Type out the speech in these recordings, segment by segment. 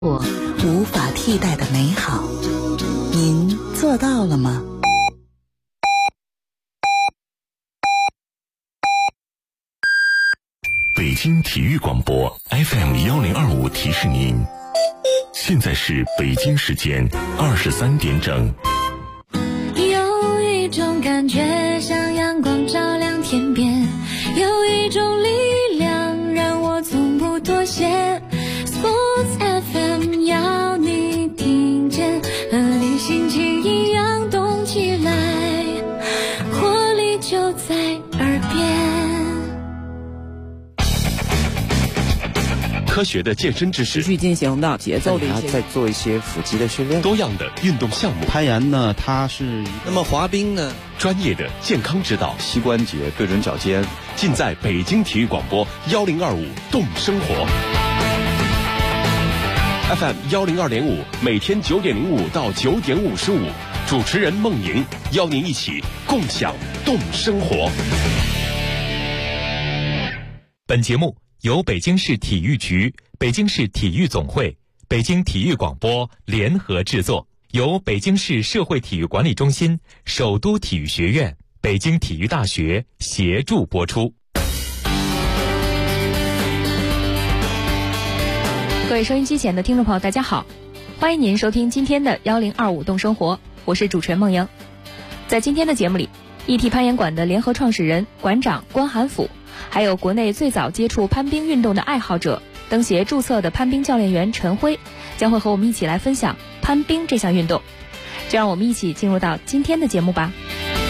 我无法替代的美好，您做到了吗？ 北京体育广播 FM1025提示您，现在是北京时间23点整。 有一种感觉像阳光照亮天边，有一种力量让我从不妥协。Sports FM 要你听见，和你心情一样动起来，活力就在耳边。 科学的健身知识， 持续进行的节奏的一些， 再做一些腹肌的训练。 多样的运动项目， 攀岩呢，它是那么滑冰呢， 专业的健康指导， 膝关节对准脚尖， 尽在北京体育广播1025动生活。FM 102.5，每天9点05到9点55，主持人孟莹邀您一起共享动生活。 本节目由北京市体育局、北京市体育总会、北京体育广播联合制作，由北京市社会体育管理中心、首都体育学院、北京体育大学协助播出。 各位收音机前的听众朋友，大家好，欢迎您收听今天的1025动生活，我是主持人孟莹。在今天的节目里，ET 攀岩馆的联合创始人、馆长关寒甫，还有国内最早接触攀冰运动的爱好者、登协注册的攀冰教练员陈辉，将会和我们一起来分享攀冰这项运动。就让我们一起进入到今天的节目吧。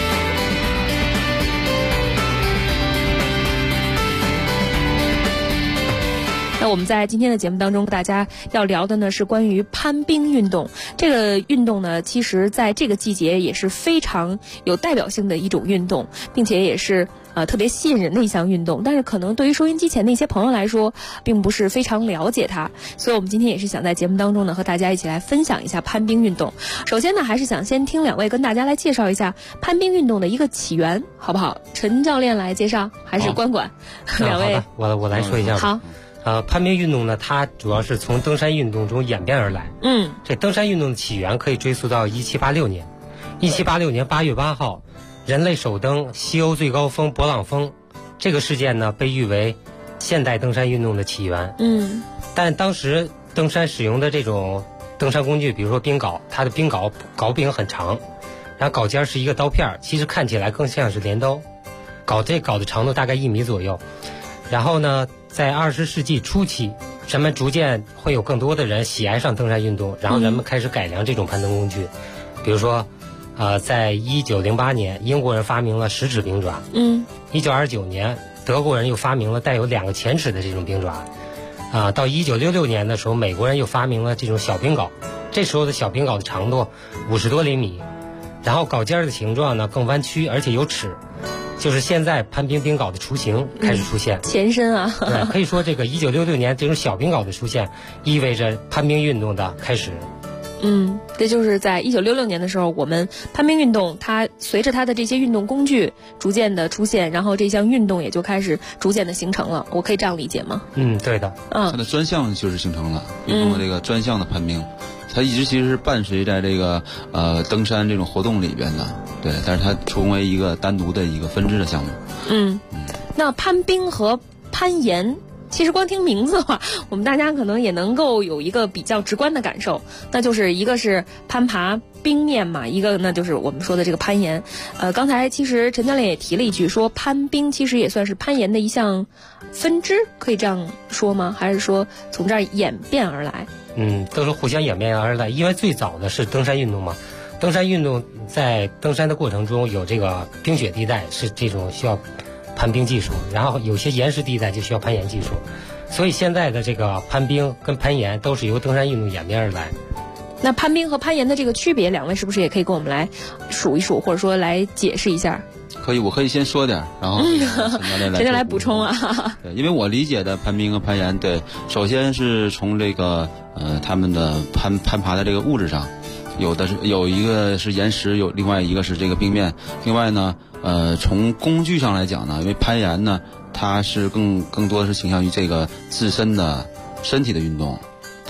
那我们在今天的节目当中，大家要聊的呢是关于攀冰运动。这个运动呢，其实在这个季节也是非常有代表性的一种运动，并且也是特别吸引人的一项运动。但是可能对于收音机前的一些朋友来说，并不是非常了解它。所以我们今天也是想在节目当中呢，和大家一起来分享一下攀冰运动。首先呢，还是想先听两位跟大家来介绍一下攀冰运动的一个起源，好不好？陈教练来介绍，还是关管？两位， 我来说一下吧。 好。 攀冰运动呢，它主要是从登山运动中演变而来。这登山运动的起源可以追溯到1786年。1786年8月8号，人类首登西欧最高峰勃朗峰，这个事件呢被誉为现代登山运动的起源。但当时登山使用的这种登山工具，比如说冰镐，它的冰镐柄很长，然后镐尖是一个刀片，其实看起来更像是镰刀。这镐的长度大概1米左右。然后呢，在20世纪初期，人们逐渐会有更多的人喜爱上登山运动，然后人们开始改良这种攀登工具。比如说，在1908年，英国人发明了10指冰爪。1929年，德国人又发明了带有2个前齿的这种冰爪。到1966年的时候，美国人又发明了这种小冰镐。这时候的小冰镐的长度50多厘米，然后镐尖的形状呢更弯曲，而且有齿。就是现在攀冰冰镐的雏形开始出现， 前身啊。 对，可以说这个1966年这种小冰镐的出现，意味着攀冰运动的开始。 这就是在1966年的时候，我们攀冰运动它随着它的这些运动工具逐渐的出现，然后这项运动也就开始逐渐的形成了。我可以这样理解吗？ 对的。 它的专项就是形成了，通过这个专项的攀冰。它一直其实是伴随在这个登山这种活动里边的，对，但是它成为一个单独的一个分支的项目。 那攀冰和攀岩，其实光听名字的话，我们大家可能也能够有一个比较直观的感受，那就是一个是攀爬冰面嘛，一个呢就是我们说的这个攀岩。刚才其实陈教练也提了一句，说攀冰其实也算是攀岩的一项分支，可以这样说吗？还是说从这儿演变而来？ 都是互相演变而来，因为最早的是登山运动嘛。登山运动在登山的过程中有这个冰雪地带，是这种需要攀冰技术，然后有些岩石地带就需要攀岩技术，所以现在的这个攀冰跟攀岩都是由登山运动演变而来。 那攀冰和攀岩的这个区别，两位是不是也可以跟我们来数一数，或者说来解释一下？ 可以，我可以先说点，然后陈教练来补充啊。 对，因为我理解的攀冰和攀岩，对，首先是从这个他们的攀爬的这个物质上，有一个是岩石，另外一个是这个冰面。另外呢，从工具上来讲呢，因为攀岩呢，它是更多的是倾向于这个自身的身体的运动。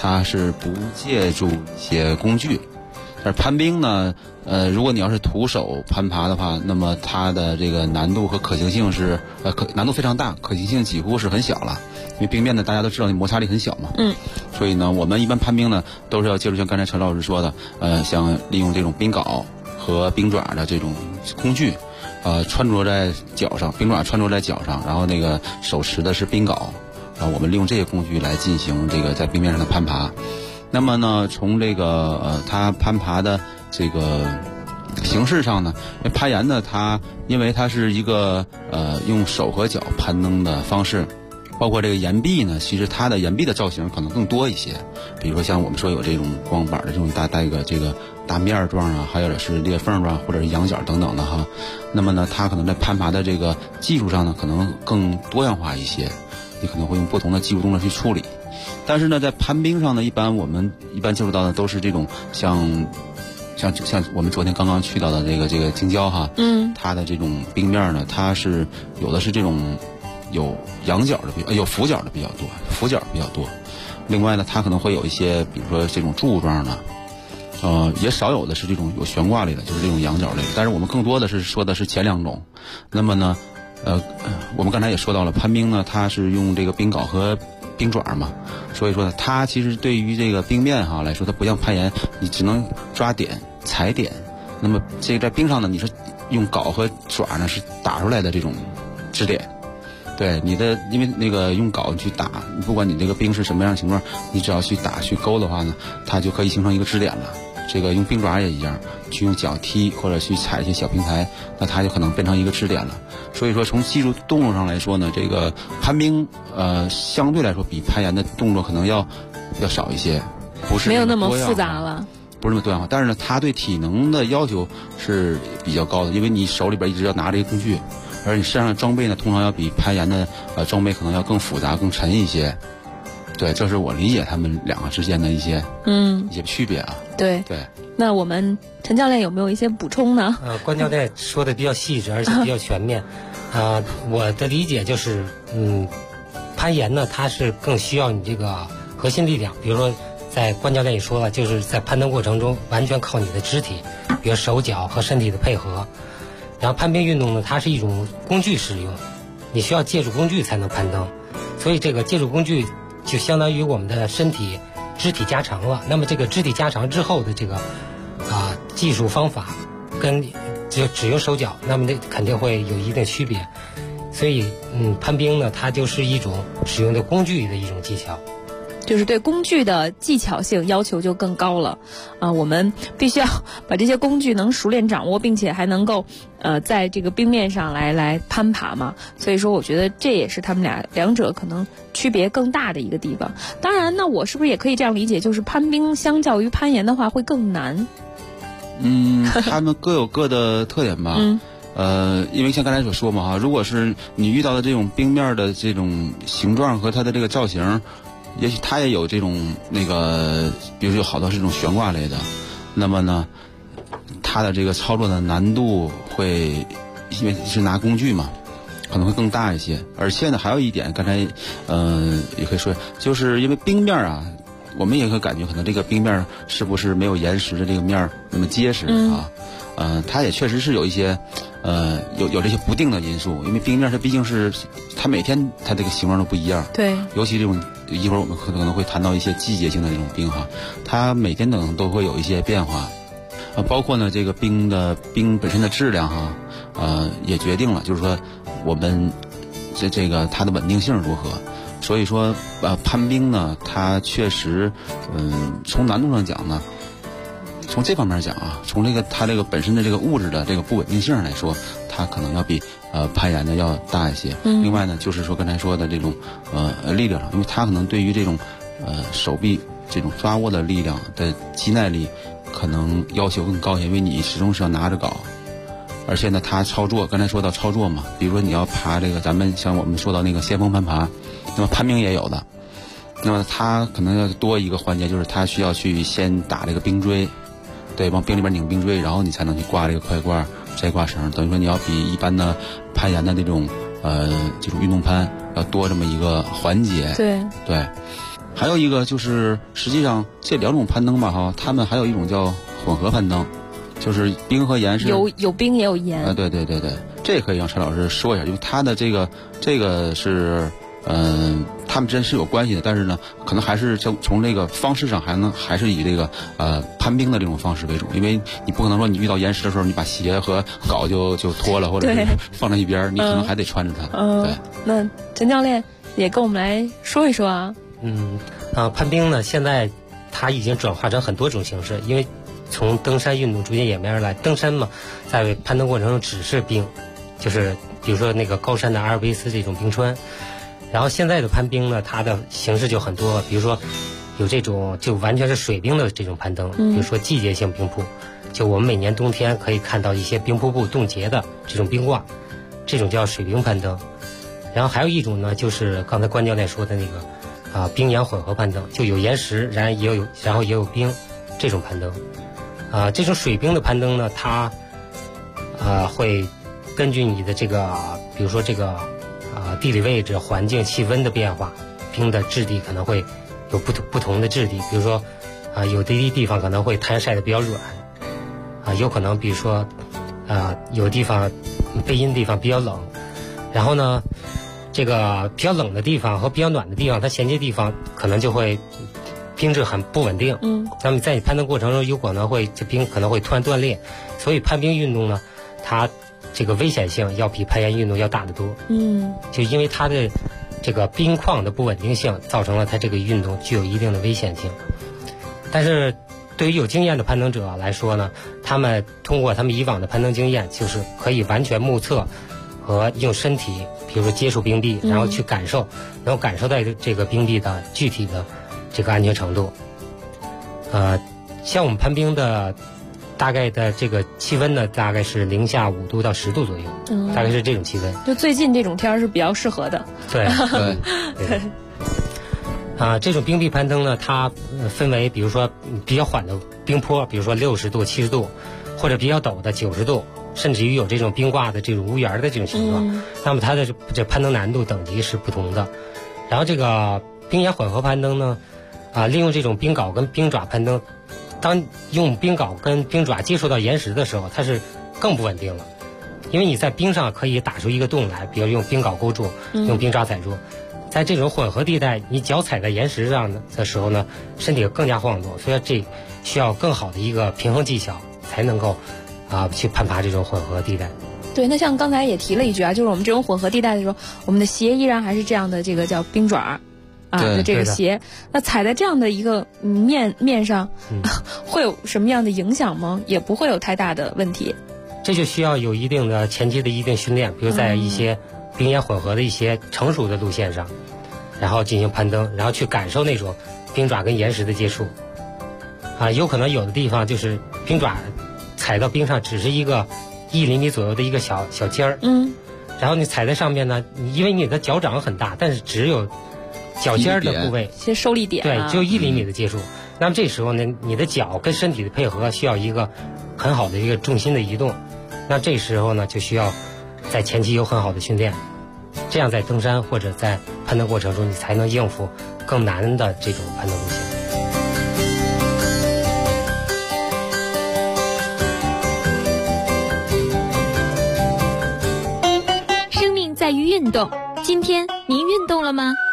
它是不借助一些工具。而攀冰呢，如果你要是徒手攀爬的话，那么它的这个难度和可行性是难度非常大，可行性几乎是很小了。因为冰面呢，大家都知道摩擦力很小嘛，所以呢，我们一般攀冰呢，都是要借助像刚才陈老师说的，像利用这种冰镐和冰爪的这种工具，穿着在脚上，冰爪穿着在脚上，然后那个手持的是冰镐，然后我们利用这些工具来进行这个在冰面上的攀爬。那么呢，从这个它攀爬的这个形式上呢，攀岩呢，因为它是一个用手和脚攀登的方式，包括这个岩壁呢，其实它的岩壁的造型可能更多一些，比如说像我们说有这种光板的这种这个大面状啊，还有是裂缝状或者是仰角等等的哈。那么呢，它可能在攀爬的这个技术上呢，可能更多样化一些，你可能会用不同的技术动作去处理。但是呢，在攀冰上呢，我们一般接触到的都是这种像我们昨天刚刚去到的这个京郊哈，它的这种冰面呢，它是有的是这种有仰角的有俯角的比较多，另外呢，它可能会有一些比如说这种柱状的，也少有的是这种有悬挂类的，就是这种仰角类的。但是我们更多的是说的是前两种。那么呢，我们刚才也说到了，攀冰呢，它是用这个冰镐和冰爪嘛，所以说呢，它其实对于这个冰面哈来说，它不像攀岩，你只能抓点踩点。那么这个在冰上呢，你是用镐和爪呢是打出来的这种支点。对你的，因为那个用镐去打，不管你这个冰是什么样的形状，你只要去打去勾的话呢，它就可以形成一个支点了。这个用冰爪也一样，去用脚踢或者去踩一些小平台，那它就可能变成一个支点了。所以说从技术动作上来说呢，这个攀冰相对来说比攀岩的动作可能要少一些，不是没有那么复杂了， 不是那么多样化。但是呢，它对体能的要求是比较高的，因为你手里边一直要拿这些工具，而你身上的装备呢，通常要比攀岩的装备可能要更复杂更沉一些。对，这是我理解他们两个之间的一些区别啊。 对。那我们陈教练有没有一些补充呢？ 关教练说的比较细致，而且比较全面。我的理解就是，攀岩呢，它是更需要你这个核心力量。比如说，在关教练也说了，就是在攀登过程中完全靠你的肢体，比如手脚和身体的配合。然后攀冰运动呢，它是一种工具使用，你需要借助工具才能攀登，所以这个借助工具就相当于我们的身体肢体加长了。那么这个肢体加长之后的这个技术方法跟就只用手脚，那么这肯定会有一定区别。所以攀冰呢，它就是一种使用的工具的一种技巧， 就是对工具的技巧性要求就更高了我们必须要把这些工具能熟练掌握，并且还能够在这个冰面上来攀爬嘛。所以说我觉得这也是他们两者可能区别更大的一个地方。当然那我是不是也可以这样理解，就是攀冰相较于攀岩的话会更难？ 他们各有各的特点吧。因为像刚才所说嘛哈，如果是你遇到的这种冰面的这种形状和它的这个造型，也许它也有这种比如说有好多是这种悬挂类的，那么呢，它的这个操作的难度会因为是拿工具嘛，可能会更大一些。而且呢，还有一点，刚才也可以说，就是因为冰面啊，我们也会感觉可能这个冰面是不是没有岩石的这个面那么结实啊？它也确实是有一些有这些不定的因素，因为冰面它毕竟是它每天它这个形状都不一样。对，尤其这种一会儿我们可能会谈到一些季节性的这种冰哈，它每天都会有一些变化。包括呢这个冰本身的质量哈，也决定了就是说我们这个它的稳定性如何。所以说攀冰呢，它确实从难度上讲呢，从这方面讲啊，从它这个本身的这个物质的这个不稳定性来说，它可能要比攀岩的要大一些。另外呢，就是说刚才说的这种力量上，因为它可能对于这种手臂这种抓握的力量的肌耐力可能要求更高一些，因为你始终是要拿着镐，而且呢，它操作刚才说到操作嘛，比如说你要爬这个咱们像我们说到那个先锋攀爬，那么攀冰也有的，那么它可能要多一个环节，就是它需要去先打这个冰锥。对，往冰里边拧冰锥，然后你才能去挂这个快挂、摘挂绳。等于说你要比一般的攀岩的这种运动攀要多这么一个环节。对。 还有一个就是实际上这2种攀登吧哈，他们还有一种叫混合攀登，就是冰和岩是有冰也有岩啊，对，这可以让陈老师说一下，因为他的这个是他们之间是有关系的，但是呢，可能还是从这个方式上还是以这个攀冰的这种方式为主，因为你不可能说你遇到岩石的时候，你把鞋和镐就脱了，或者是放在一边，你可能还得穿着它。对， 那陈教练也跟我们来说一说啊。 攀冰呢，现在它已经转化成很多种形式，因为从登山运动逐渐演变而来，登山嘛，在攀登过程中只是冰，就是比如说那个高山的阿尔卑斯这种冰川。然后现在的攀冰呢，它的形式就很多，比如说有这种就完全是水冰的这种攀登，比如说季节性冰瀑，就我们每年冬天可以看到一些冰瀑布冻结的这种冰挂，这种叫水冰攀登。然后还有一种呢，就是刚才关教练说的那个冰岩混合攀登，就有岩石，然后也有冰这种攀登。这种水冰的攀登呢，它会根据你的这个，比如说这个地理位置、环境、气温的变化，冰的质地可能会有不同的质地。比如说有的地方可能会摊晒的比较软，有可能比如说有地方背阴的地方比较冷，然后呢，这个比较冷的地方和比较暖的地方，它衔接地方可能就会冰质很不稳定。那么在你攀登过程中，有可能这冰可能会突然断裂，所以攀冰运动呢，它这个危险性要比攀岩运动要大得多。就因为它的这个冰况的不稳定性，造成了它这个运动具有一定的危险性。但是对于有经验的攀登者来说呢，他们通过他们以往的攀登经验，就是可以完全目测和用身体，比如说接触冰壁，然后去感受，能够感受到这个冰壁的具体的这个安全程度。像我们攀冰的大概的这个气温呢，大概是零下5度到10度左右，大概是这种气温。 就最近这种天是比较适合的。 对。这种冰壁攀登呢，它分为比如说比较缓的冰坡，比如说60度、70度，或者比较陡的90度，甚至于有这种冰挂的这种屋檐的这种形状。那么它的这攀登难度等级是不同的。然后这个冰岩混合攀登呢，利用这种冰镐跟冰爪攀登，当用冰镐跟冰爪接触到岩石的时候，它是更不稳定了，因为你在冰上可以打出一个洞来，比如用冰镐勾住，用冰爪踩住。在这种混合地带，你脚踩在岩石上的时候呢，身体更加晃动，所以这需要更好的一个平衡技巧，才能够去攀爬这种混合地带。 对，那像刚才也提了一句就是我们这种混合地带的时候，我们的鞋依然还是这样的，这个叫冰爪的这个鞋，那踩在这样的一个面上，会有什么样的影响吗？也不会有太大的问题。 这就需要有一定的前期的一定训练，比如在一些冰岩混合的一些成熟的路线上，然后进行攀登，然后去感受那种冰爪跟岩石的接触。有可能有的地方就是冰爪踩到冰上只是一个1厘米左右的一个小尖儿，然后你踩在上面呢，因为你的脚掌很大，但是只有脚尖的部位， 些受力点， 对，只有1厘米的接触。那么这时候呢，你的脚跟身体的配合需要一个很好的一个重心的移动。那这时候呢，就需要在前期有很好的训练，这样在登山或者在攀登过程中，你才能应付更难的这种攀登路线。 生命在于运动，今天您运动了吗？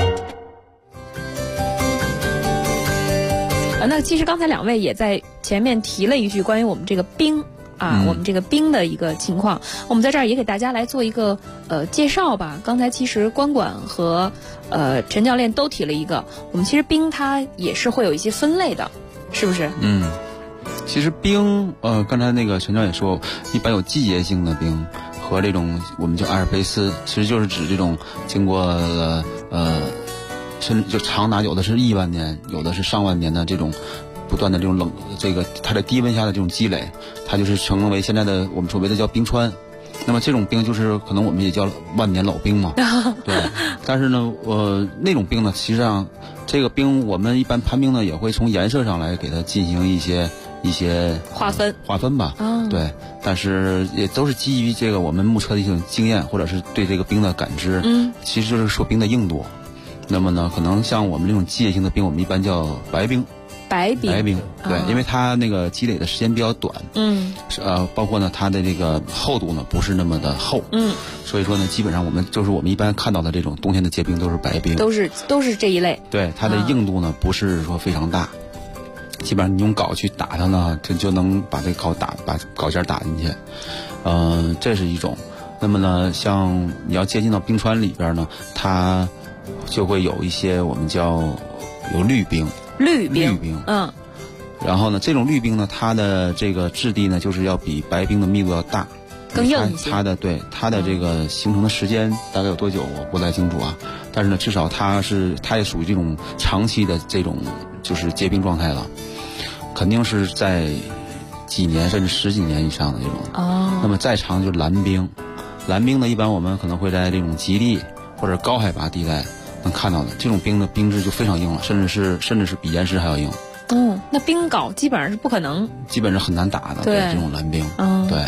那其实刚才2位也在前面提了一句关于我们这个冰我们这个冰的一个情况，我们在这儿也给大家来做一个介绍吧。刚才其实关管和陈教练都提了一个，我们其实冰它也是会有一些分类的，是不是？ 其实冰刚才那个陈教练说，一般有季节性的冰和这种我们叫阿尔卑斯，其实就是指这种经过了甚至就长达有的是1万年，有的是上万年的这种不断的这种冷，这个它在低温下的这种积累，它就是成为现在的我们所谓的叫冰川。那么这种冰就是可能我们也叫万年老冰嘛，对。但是呢，那种冰呢，实际上这个冰我们一般攀冰呢也会从颜色上来给它进行一些划分吧，对。但是也都是基于这个我们目测的一种经验，或者是对这个冰的感知，其实就是说冰的硬度。 那么呢，可能像我们这种季节性的冰，我们一般叫白冰。 白冰， 对，因为它那个积累的时间比较短，包括呢它的这个厚度呢不是那么的厚，所以说呢，基本上我们一般看到的这种冬天的结冰都是白冰， 都是这一类。 对，它的硬度呢不是说非常大，基本上你用镐去打它呢，就能把这个把镐尖打进去，这是一种。那么呢，像你要接近到冰川里边呢，它就会有一些我们叫有绿冰。绿冰，然后呢，这种绿冰呢，它的这个质地呢，就是要比白冰的密度要大， 更硬一些。 它的这个形成的时间大概有多久，我不太清楚啊。但是呢，至少它也属于这种长期的这种就是结冰状态了，肯定是在几年甚至十几年以上的这种。那么再长就是蓝冰，蓝冰呢，一般我们可能会在这种极地或者高海拔地带能看到的，这种冰的冰质就非常硬了，甚至是比岩石还要硬。 那冰镐基本上是不可能， 基本是很难打的。 对， 这种蓝冰，对，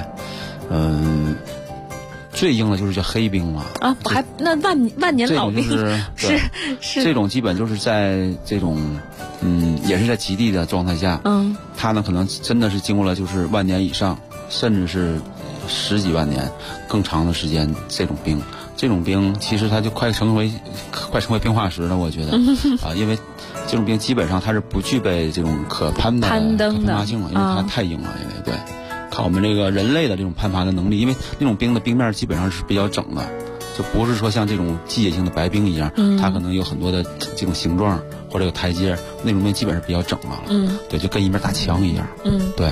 最硬的就是叫黑冰了啊，那万年老冰是这种基本就是在这种也是在极地的状态下，它呢可能真的是经过了就是万年以上，甚至是十几万年更长的时间，这种冰其实它就快成为冰化石了，我觉得因为这种冰基本上它是不具备这种可攀爬性了，因为它太硬了，因为对，靠我们这个人类的这种攀爬的能力，因为那种冰的冰面基本上是比较整的，就不是说像这种季节性的白冰一样，它可能有很多的这种形状或者有台阶，那种冰基本是比较整的了，对，就跟一面大墙一样，对，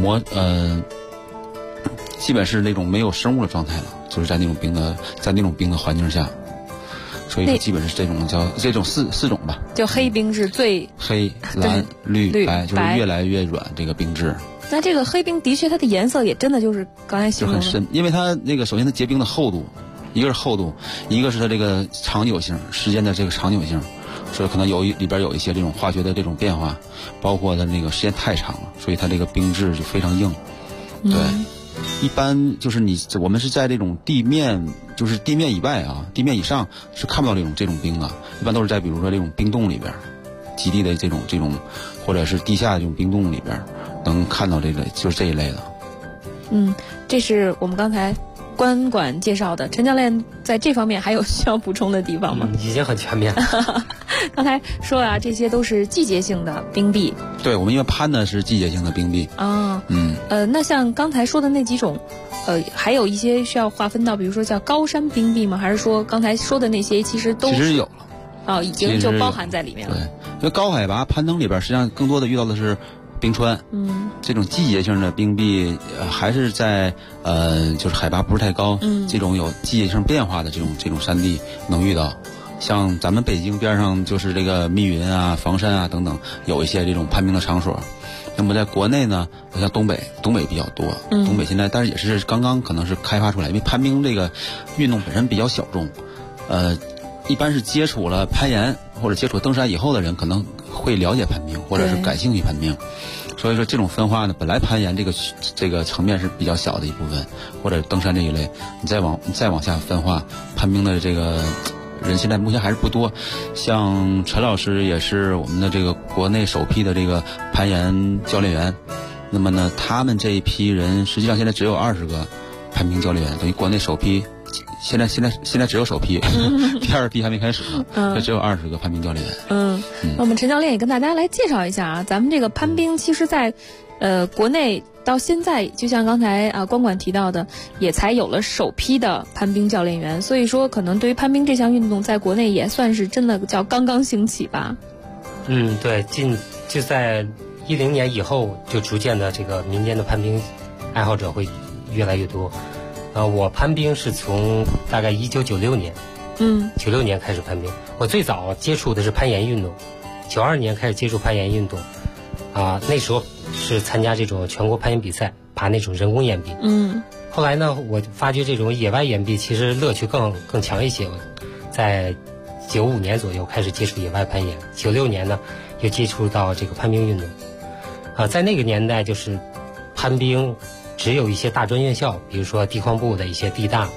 基本是那种没有生物的状态了，就是在那种冰的环境下，所以说基本是这种四种吧。就黑冰是最黑、蓝、绿、白，就是越来越软这个冰质。 那这个黑冰的确它的颜色也真的就是刚才形容的就很深，因为它那个首先它结冰的厚度，一个是厚度，一个是它这个长久性，时间的这个长久性，所以可能里边有一些这种化学的这种变化，包括它那个时间太长了，所以它这个冰质就非常硬，对。一般就是我们是在这种地面以外啊，地面以上是看不到这种冰的，一般都是在比如说这种冰洞里边，极地的这种或者是地下的这种冰洞里边能看到就是这一类的。 这是我们刚才关管介绍的。陈教练在这方面还有需要补充的地方吗？ 已经很全面了。 刚才说啊，这些都是季节性的冰壁。 对，我们因为攀的是季节性的冰壁啊。那像刚才说的那几种，还有一些需要划分到，比如说叫高山冰壁吗？还是说刚才说的那些其实有了？ 已经就包含在里面了。 对，因为高海拔攀登里边，实际上更多的遇到的是冰川，这种季节性的冰壁还是在就是海拔不是太高，这种有季节性变化的这种山地能遇到。像咱们北京边上就是这个密云啊、房山啊等等，有一些这种攀冰的场所。那么在国内呢，像东北比较多，东北现在但是也是刚刚可能是开发出来，因为攀冰这个运动本身比较小众，一般是接触了攀岩或者接触登山以后的人可能会了解攀冰，或者是感兴趣攀冰。所以说这种分化呢，本来攀岩这个层面是比较小的一部分，或者登山这一类，你再往下分化，攀冰的这个人现在目前还是不多。像陈老师也是我们的这个国内首批的这个攀岩教练员，那么呢，他们这一批人实际上现在只有20个攀冰教练员，等于国内首批。现在只有首批，第二批还没开始呢，这只有20个攀冰教练员。 那我们陈教练也跟大家来介绍一下啊，咱们这个攀冰其实在国内到现在，就像刚才关管提到的，也才有了首批的攀冰教练员，所以说可能对于攀冰这项运动，在国内也算是真的叫刚刚兴起吧。 对，就在10年以后，就逐渐的这个民间的攀冰爱好者会越来越多。我攀冰是从大概1996年，96年开始攀冰。我最早接触的是攀岩运动，92年开始接触攀岩运动，那时候是参加这种全国攀岩比赛，爬那种人工岩壁。后来呢，我发觉这种野外岩壁其实乐趣更强一些。在95年左右开始接触野外攀岩，96年呢又接触到这个攀冰运动。在那个年代，就是攀冰只有一些大专院校，比如说地矿部的一些地大，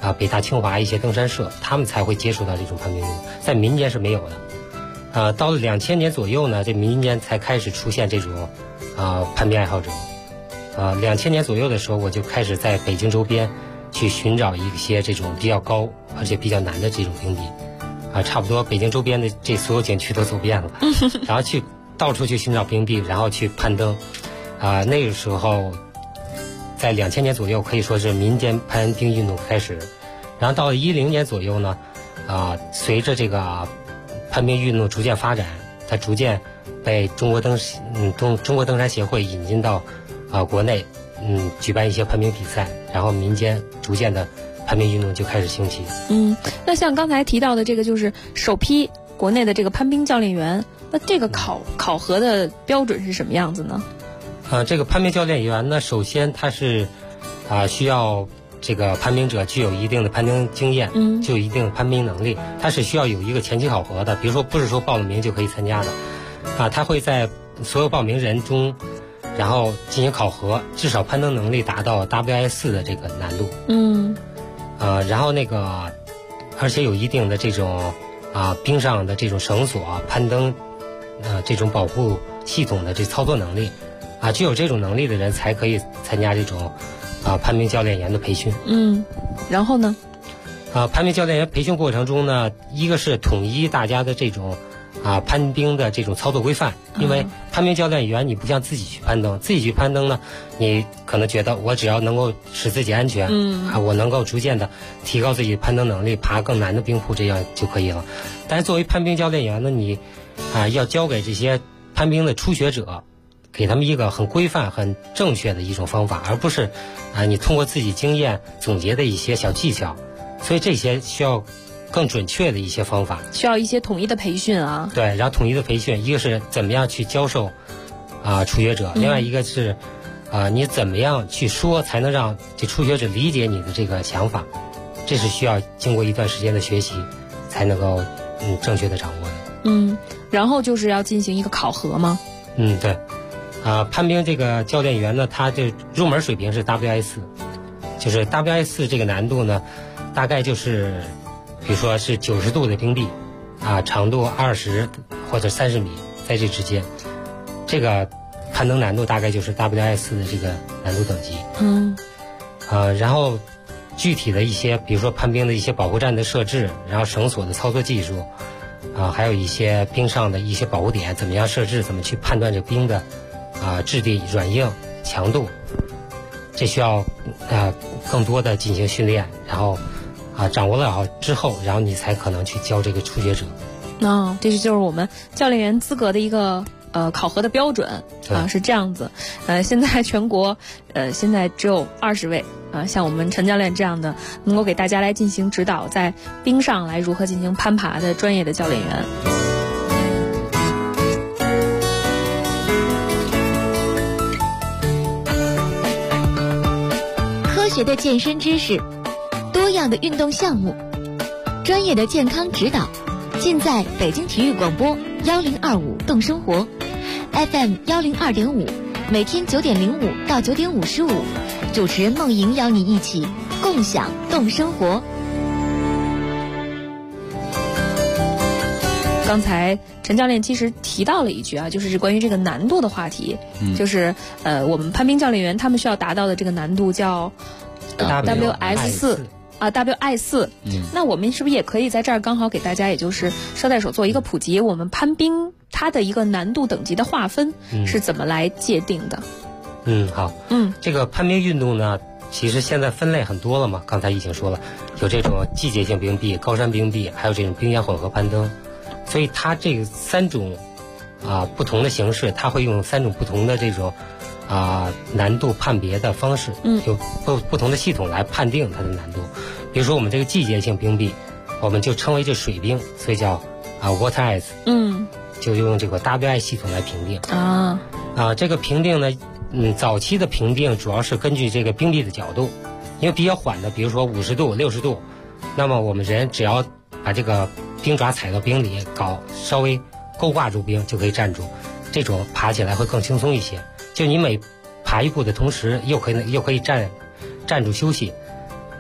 北大清华一些登山社，他们才会接触到这种攀冰运动，在民间是没有的。到了2000年左右呢，这民间才开始出现这种攀冰爱好者。2000年左右的时候，我就开始在北京周边去寻找一些这种比较高而且比较难的这种冰壁。差不多北京周边的这所有景区都走遍了，然后到处去寻找冰壁，然后去攀登。那个时候在2000年左右可以说是民间攀冰运动开始，然后到了10年左右呢，随着这个攀冰运动逐渐发展，它逐渐被中国登山协会引进到国内，举办一些攀冰比赛，然后民间逐渐的攀冰运动就开始兴起。 那像刚才提到的这个就是首批国内的这个攀冰教练员，那这个考核的标准是什么样子呢？ 这个攀冰教练员呢，首先他是需要这个攀冰者具有一定的攀冰经验，具有一定的攀冰能力，他是需要有一个前期考核的，比如说不是说报了名就可以参加的，他会在所有报名人中，然后进行考核，至少攀登能力达到 WI4 的这个难度，然后而且有一定的这种冰上的这种绳索攀登这种保护系统的这操作能力。具有这种能力的人才可以参加这种攀冰教练员的培训。 然后呢？ 攀冰教练员培训过程中呢，一个是统一大家的这种攀冰的这种操作规范，因为攀冰教练员你不像自己去攀登，自己去攀登呢，你可能觉得我只要能够使自己安全，我能够逐渐的提高自己攀登能力，爬更难的冰瀑，这样就可以了。但是作为攀冰教练员呢，你要教给这些攀冰的初学者，给他们一个很规范、很正确的一种方法，而不是你通过自己经验总结的一些小技巧。所以这些需要更准确的一些方法， 需要一些统一的培训啊。 对，然后统一的培训，一个是怎么样去教授初学者，另外一个是你怎么样去说才能让这初学者理解你的这个想法，这是需要经过一段时间的学习才能够正确的掌握的。 然后就是要进行一个考核吗？ 对。攀冰这个教练员呢，他的入门水平是 WI4， 就是 WI4 这个难度呢，大概就是比如说是90度的冰壁，长度20或者30米，在这之间，这个攀登难度大概就是 WI4 的这个难度等级。然后具体的一些，比如说攀冰的一些保护站的设置，然后绳索的操作技术，还有一些冰上的一些保护点怎么样设置，怎么去判断这冰的质地、软硬、强度，这需要更多的进行训练，然后掌握了好之后，然后你才可能去教这个初学者。 这就是我们教练员资格的一个考核的标准是这样子。现在全国现在只有20位像我们陈教练这样的能够给大家来进行指导，在冰上来如何进行攀爬的专业的教练员。 科学的健身知识，多样的运动项目，专业的健康指导，尽在北京体育广播1025动生活 FM 102.5，每天9点05到9点55，主持人梦莹邀你一起共享动生活。 刚才陈教练其实提到了一句就是关于这个难度的话题，就是我们攀冰教练员他们需要达到的这个难度叫WS4。WI4，那我们是不是也可以在这儿刚好给大家，也就是捎带手做一个普及，我们攀冰它的一个难度等级的划分是怎么来界定的？ 好，这个攀冰运动呢，其实现在分类很多了嘛，刚才已经说了，有这种季节性冰壁、高山冰壁，还有这种冰岩混合攀登，所以它这个3种不同的形式，它会用3种不同的这种难度判别的方式，有不同的系统来判定它的难度。比如说我们这个季节性冰壁，我们就称为这水冰，所以叫water ice，就用这个 WI 系统来评定。这个评定呢，早期的评定主要是根据这个冰壁的角度，因为比较缓的，比如说50度、60度，那么我们人只要把这个冰爪踩到冰里，稍微勾挂住冰就可以站住，这种爬起来会更轻松一些。就你每爬一步的同时，又可以站住休息，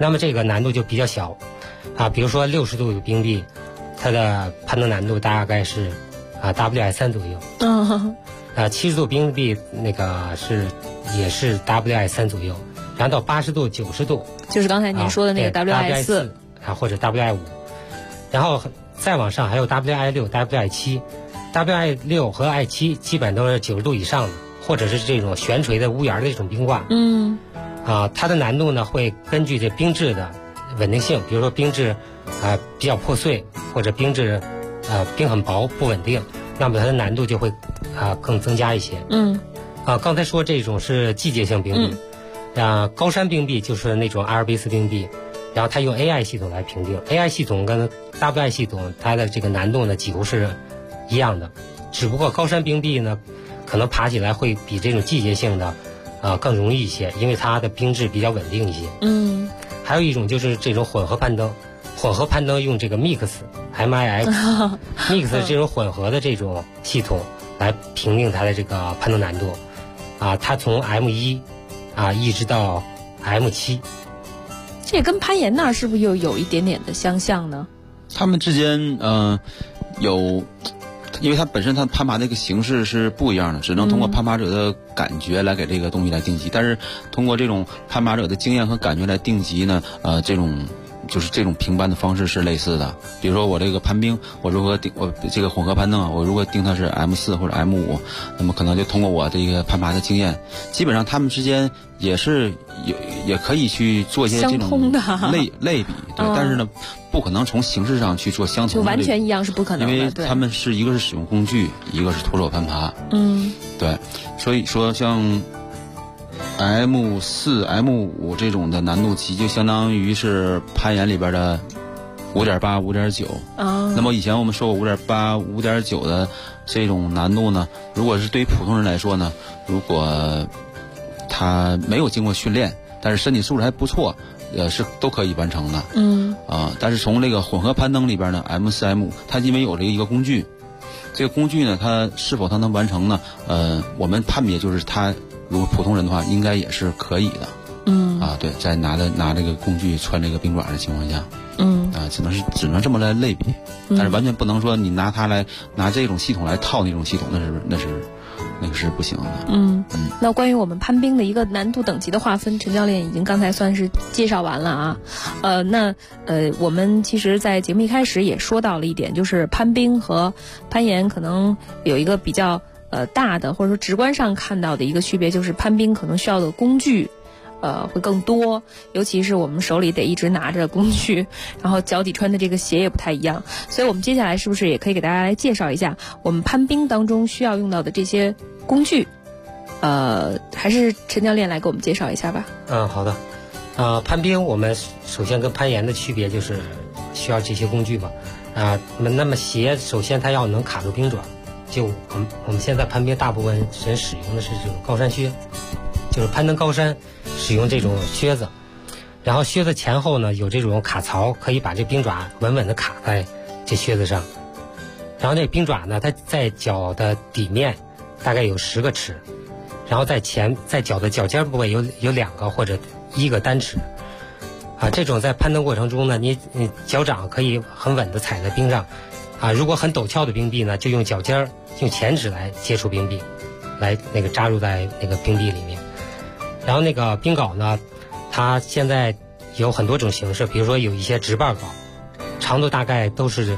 那么这个难度就比较小，比如说60度冰壁，它的攀登难度大概是WI3 左右。70度冰壁那个也是 WI3 左右，然后到80度、90度， 就是刚才您说的那个 WI4 或者 WI5，然后再往上还有 WI6、WI7。WI6 和 I7 基本都是90度以上的，或者是这种悬垂的屋檐的这种冰挂。它的难度呢会根据这冰质的稳定性，比如说冰质比较破碎，或者冰质冰很薄不稳定，那么它的难度就会更增加一些。刚才说这种是季节性冰壁，高山冰壁就是那种阿尔卑斯冰壁，然后它用 AI 系统来评定。AI 系统跟 WI 系统它的这个难度呢几乎是一样的，只不过高山冰壁呢可能爬起来会比这种季节性的更容易一些，因为它的冰质比较稳定一些。还有一种就是这种混合攀登，混合攀登用这个 MIX 这种混合的这种系统来评定它的这个攀登难度。它从 M1 一直到 M7。 这跟攀岩那儿是不是又有一点点的相像呢？ 他们之间有，因为它本身它攀爬的一个形式是不一样的，只能通过攀爬者的感觉来给这个东西来定级，但是通过这种攀爬者的经验和感觉来定级呢，这种评判的方式是类似的。比如说我这个攀冰，我如何定我这个混合攀登我如果定它是 M4 或者 M5， 那么可能就通过我这个攀爬的经验，基本上他们之间也可以去做一些这种类比，对，但是呢，不可能从形式上去做相同的， 就完全一样是不可能的， 因为他们是一个是使用工具，一个是徒手攀爬。对，所以说像M4、M5 这种的难度级，就相当于是攀岩里边的5.8、5.9。那么以前我们说过5.8、5.9的这种难度呢，如果是对于普通人来说呢，如果他没有经过训练，但是身体素质还不错，是都可以完成的。但是从这个混合攀登里边呢 ，M4、M5，它因为有了一个工具，这个工具呢，它是否它能完成呢？我们判别就是它。如果普通人的话，应该也是可以的。对，在拿这个工具穿这个冰爪的情况下，只能这么来类比，但是完全不能说你拿这种系统来套那种系统，那个是不行的。 那关于我们攀冰的一个难度等级的划分，陈教练已经刚才算是介绍完了啊。我们其实在节目一开始也说到了一点，就是攀冰和攀岩可能有一个比较大的或者说直观上看到的一个区别，就是攀冰可能需要的工具会更多，尤其是我们手里得一直拿着工具，然后脚底穿的这个鞋也不太一样。所以我们接下来是不是也可以给大家来介绍一下我们攀冰当中需要用到的这些工具？还是陈教练来给我们介绍一下吧。 好的。攀冰我们首先跟攀岩的区别就是需要这些工具嘛。那么鞋首先它要能卡住冰爪。就我们现在攀冰大部分人使用的是这种高山靴，就是攀登高山使用这种靴子，然后靴子前后呢有这种卡槽，可以把这冰爪稳稳的卡在这靴子上。然后这冰爪呢，它在脚的底面大概有10个齿，然后在脚的脚尖部位有2个或者1个单齿。这种在攀登过程中呢，你脚掌可以很稳的踩在冰上。如果很陡峭的冰壁呢，就用脚尖用前趾来接触冰壁，来那个扎入在那个冰壁里面。然后那个冰镐呢，它现在有很多种形式，比如说有一些直把镐，长度大概都是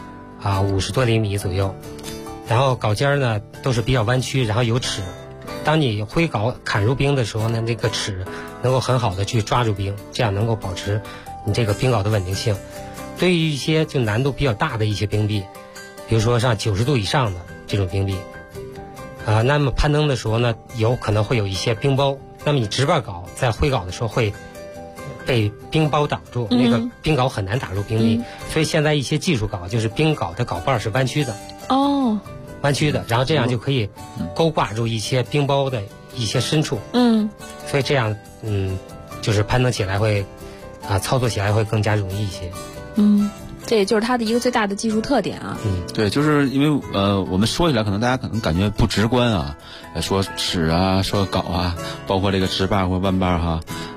50多厘米左右，然后镐尖呢都是比较弯曲，然后有齿。当你挥镐砍入冰的时候呢，那个齿能够很好的去抓住冰，这样能够保持你这个冰镐的稳定性。对于一些就难度比较大的一些冰壁，比如说上90度以上的这种冰壁，那么攀登的时候呢，有可能会有一些冰包，那么你直把镐在挥镐的时候会被冰包挡住，那个冰镐很难打入冰壁，所以现在一些技术镐就是冰镐的镐把是弯曲的，弯曲的，然后这样就可以勾挂住一些冰包的一些深处，所以这样就是攀登起来会操作起来会更加容易一些。 这也就是它的一个最大的技术特点啊。 对，就是因为我们说起来可能大家可能感觉不直观啊，说齿啊，说镐啊，包括这个直把或弯把哈，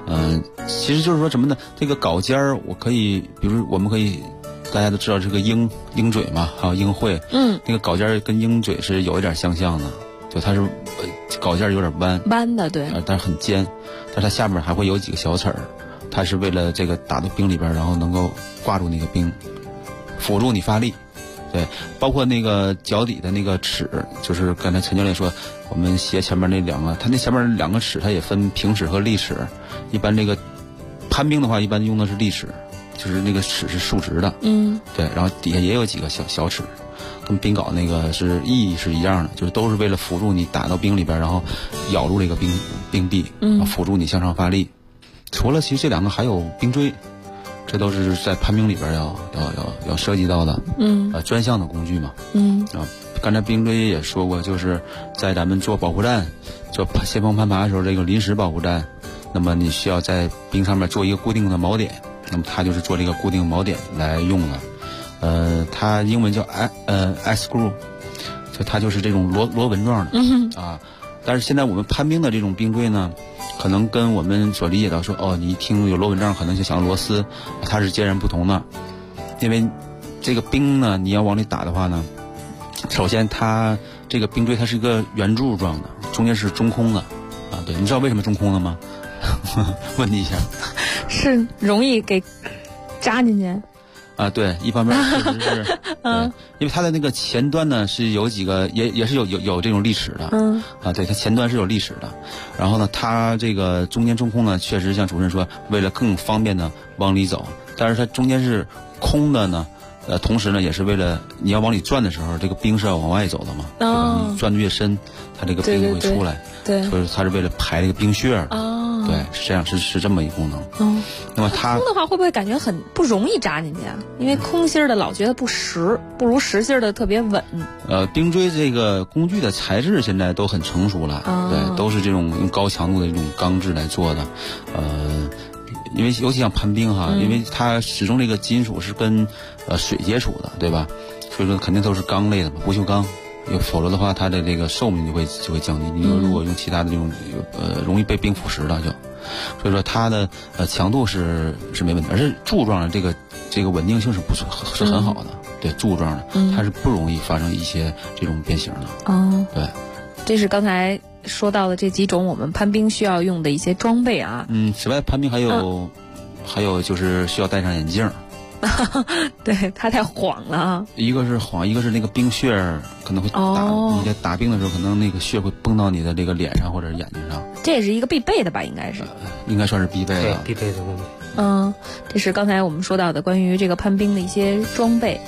其实就是说什么呢？这个镐尖儿，我可以，比如我们可以，大家都知道这个鹰嘴嘛，还有鹰喙，那个镐尖儿跟鹰嘴是有一点相像的，就它是镐尖儿有点弯的，对， 但是很尖，但是它下面还会有几个小齿儿，它是为了这个打到冰里边，然后能够挂住那个冰，辅助你发力。对，包括那个脚底的那个齿，就是刚才陈教练说，我们鞋前面那两个，它那前面两个齿，它也分平齿和立齿。一般这个攀冰的话，一般用的是立齿，就是那个齿是竖直的。对，然后底下也有几个小齿，跟冰镐那个是意义是一样的，就是都是为了辅助你打到冰里边，然后咬住这个冰壁，辅助你向上发力。除了其实这两个还有冰锥。这都是在攀冰里边要涉及到的，专项的工具嘛，刚才冰锥也说过，就是在咱们做保护站、做先锋攀爬的时候，这个临时保护站，那么你需要在冰上面做一个固定的锚点，那么它就是做这个固定锚点来用的，它英文叫screw， 就它就是这种螺纹状的，但是现在我们攀冰的这种冰锥呢。可能跟我们所理解到说，你一听有螺纹状，可能就想螺丝，它是截然不同的。因为这个冰呢，你要往里打的话呢，首先它这个冰锥它是一个圆柱状的，中间是中空的，对，你知道为什么中空的吗？问你一下， 是容易给扎进去。 对，一方面确实是，因为它的那个前端呢是有几个，也是有这种立齿的，对，它前端是有立齿的，然后呢，它这个中间中空呢，确实像主任说，为了更方便的往里走，但是它中间是空的呢，同时呢也是为了你要往里转的时候，这个冰是要往外走的嘛，对吧？你转的越深，它这个冰就会出来， 对， 所以它是为了排这个冰屑的，对，是这样，是这么一功能。那么它空的话会不会感觉很不容易扎进去啊？因为空心的老觉得不实，不如实心的特别稳。 冰锥这个工具的材质现在都很成熟了，对，都是这种用高强度的这种钢制来做的。因为尤其像攀冰哈，因为它始终这个金属是跟水接触的，对吧？所以说肯定都是钢类的嘛，不锈钢。否则的话，它的这个寿命就会降低。你如果用其他的这种容易被冰腐蚀的就，所以说它的强度是没问题，而是柱状的这个稳定性是不错，是很好的。对，柱状的，它是不容易发生一些这种变形的。对， 这是刚才说到的这几种我们攀冰需要用的一些装备啊。 此外攀冰还有就是需要戴上眼镜。 对，它太晃了啊！ 一个是晃，一个是那个冰屑可能会你在打冰的时候，可能那个屑会崩到你的这个脸上或者眼睛上。 这也是一个必备的吧？应该是， 应该算是必备的， 对，必备的东西。 这是刚才我们说到的关于这个攀冰的一些装备。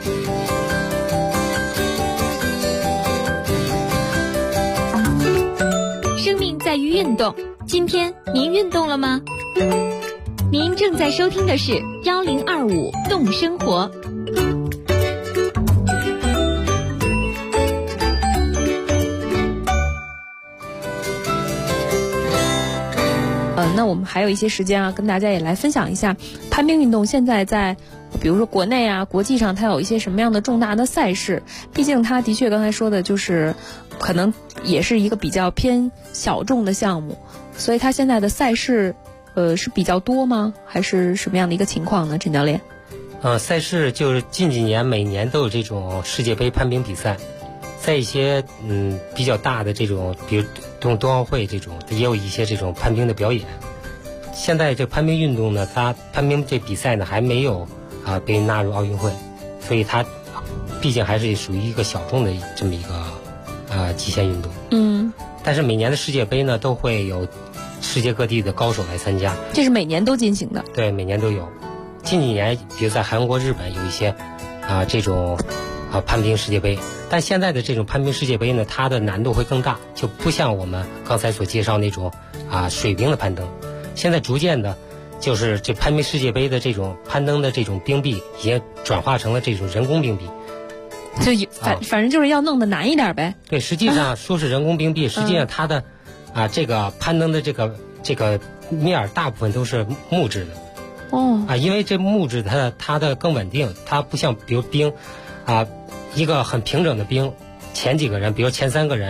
生命在于运动，今天您运动了吗？您正在收听的是1025动生活。 那我们还有一些时间啊，跟大家也来分享一下攀冰运动现在在比如说国内啊、国际上它有一些什么样的重大的赛事。毕竟它的确刚才说的就是可能也是一个比较偏小众的项目，所以它现在的赛事是比较多吗？还是什么样的一个情况呢？陈教练？ 赛事就是近几年每年都有这种世界杯攀冰比赛，在一些比较大的这种，比如冬奥会这种，也有一些这种攀冰的表演。现在这攀冰运动呢，它攀冰这比赛呢还没有被纳入奥运会，所以它毕竟还是属于一个小众的这么一个极限运动。但是每年的世界杯呢都会有世界各地的高手来参加， 这是每年都进行的。 对，每年都有。近几年，比如在韩国、日本有一些这种攀冰世界杯，但现在的这种攀冰世界杯呢，它的难度会更大，就不像我们刚才所介绍那种水冰的攀登。现在逐渐的，就是这攀冰世界杯的这种攀登的这种冰壁，已经转化成了这种人工冰壁。 就反正就是要弄得难一点呗。 对，实际上说是人工冰壁，实际上它的这个攀登的这个面大部分都是木质的。因为这木质它的更稳定，它不像比如冰一个很平整的冰，前几个人比如前3个人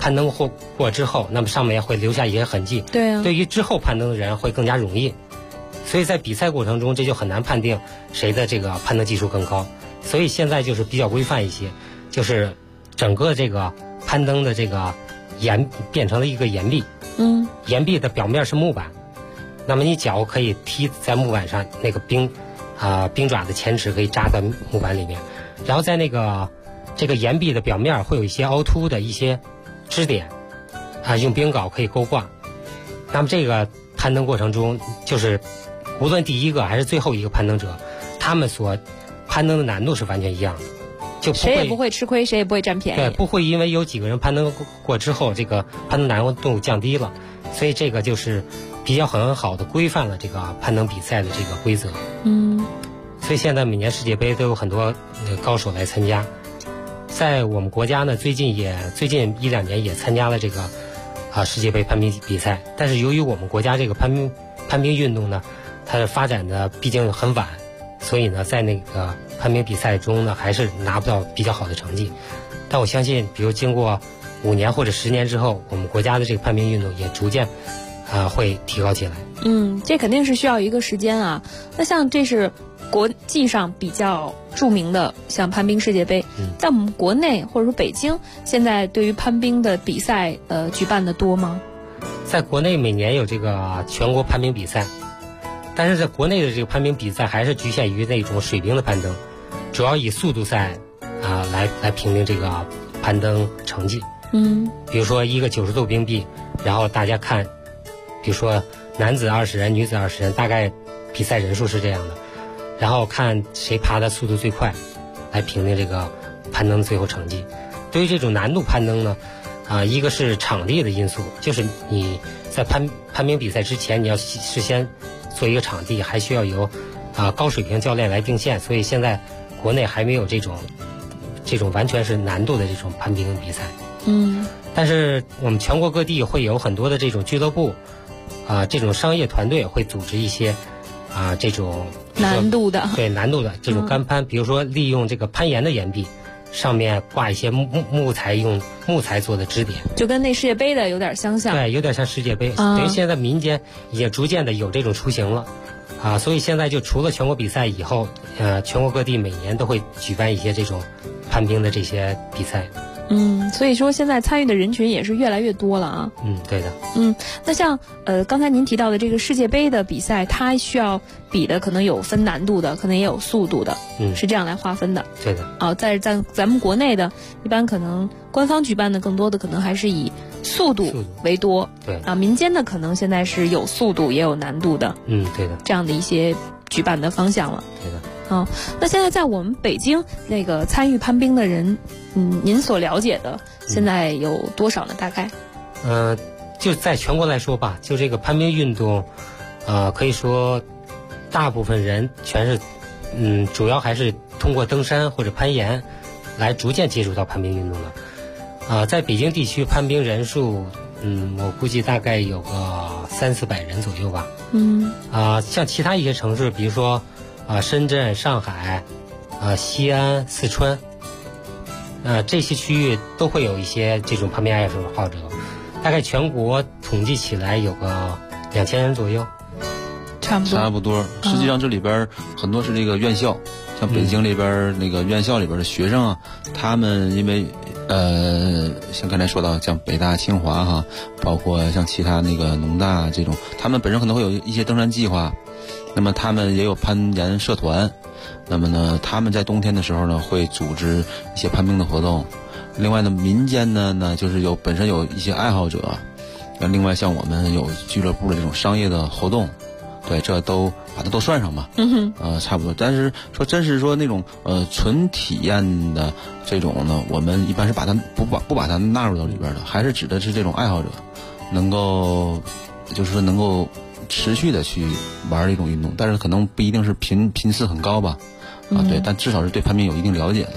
攀登过之后，那么上面会留下一些痕迹。 对啊， 对于之后攀登的人会更加容易。所以在比赛过程中，这就很难判定谁的这个攀登技术更高。所以现在就是比较规范一些，就是整个这个攀登的这个岩变成了一个岩壁。岩壁的表面是木板，那么你脚可以踢在木板上，那个冰爪的前齿可以扎在木板里面，然后在这个岩壁的表面会有一些凹凸的一些支点，用冰镐可以勾挂。那么这个攀登过程中，就是无论第一个还是最后一个攀登者，他们所攀登的难度是完全一样的，就谁也不会吃亏，谁也不会占便宜。 对，不会因为有几个人攀登过之后，这个攀登难度降低了，所以这个就是比较很好的规范了这个攀登比赛的这个规则。所以现在每年世界杯都有很多高手来参加。在我们国家呢，最近1-2年也参加了这个世界杯攀冰比赛，但是由于我们国家这个攀冰运动呢，它的发展的毕竟很晚，所以呢，在那个攀冰比赛中呢，还是拿不到比较好的成绩。但我相信，比如经过5年或者10年之后，我们国家的这个攀冰运动也逐渐会提高起来。 这肯定是需要一个时间啊。那像这是国际上比较著名的像攀冰世界杯，在我们国内或者说北京，现在对于攀冰的比赛举办的多吗？ 在国内每年有这个全国攀冰比赛，但是在国内的这个攀冰比赛还是局限于那种水冰的攀登，主要以速度赛来评定这个攀登成绩。比如说一个90度冰壁，然后大家看，比如说男子20人，女子20人，大概比赛人数是这样的，然后看谁爬的速度最快，来评定这个攀登的最后成绩。对于这种难度攀登呢，一个是场地的因素，就是你在攀冰比赛之前，你要事先做一个场地，还需要由高水平教练来定线，所以现在国内还没有这种完全是难度的这种攀冰比赛。但是我们全国各地会有很多的这种俱乐部，这种商业团队会组织一些这种难度的这种干攀，比如说利用这个攀岩的岩壁，上面挂一些木材，用木材做的支点， 就跟那世界杯的有点相像。 对，有点像世界杯。等于现在民间也逐渐的有这种雏形了，所以现在就除了全国比赛以后，全国各地每年都会举办一些这种攀冰的这些比赛。 所以说现在参与的人群也是越来越多了啊。 对的。 那像刚才您提到的这个世界杯的比赛，它需要比的可能有分难度的，可能也有速度的，是这样来划分的。 对的。 在咱们国内的，一般可能官方举办的更多的可能还是以速度为多。 对。 民间的可能现在是有速度也有难度的。 对的。 这样的一些举办的方向了。 对的。 那现在在我们北京那个参与攀冰的人，您所了解的现在有多少呢？大概？ 就在全国来说吧，就这个攀冰运动，可以说大部分人全是，主要还是通过登山或者攀岩来逐渐接触到攀冰运动的。在北京地区攀冰人数，我估计大概有个300-400人左右吧。像其他一些城市，比如说深圳、上海、西安、四川，这些区域都会有一些这种攀冰爱好者，大概全国统计起来有个2000人左右， 差不多。实际上这里边很多是这个院校，像北京里边那个院校里边的学生他们因为像刚才说到像北大、清华包括像其他那个农大这种，他们本身可能会有一些登山计划。那么他们也有攀岩社团，那么呢，他们在冬天的时候呢，会组织一些攀冰的活动。另外呢，民间呢就是本身有一些爱好者，另外像我们有俱乐部的这种商业的活动，对，这都把它都算上吧。差不多。但是真是说那种纯体验的这种呢，我们一般是把它不把它纳入到里边的，还是指的是这种爱好者能够持续的去玩这种运动，但是可能不一定是频次很高吧，对，但至少是对攀冰有一定了解的。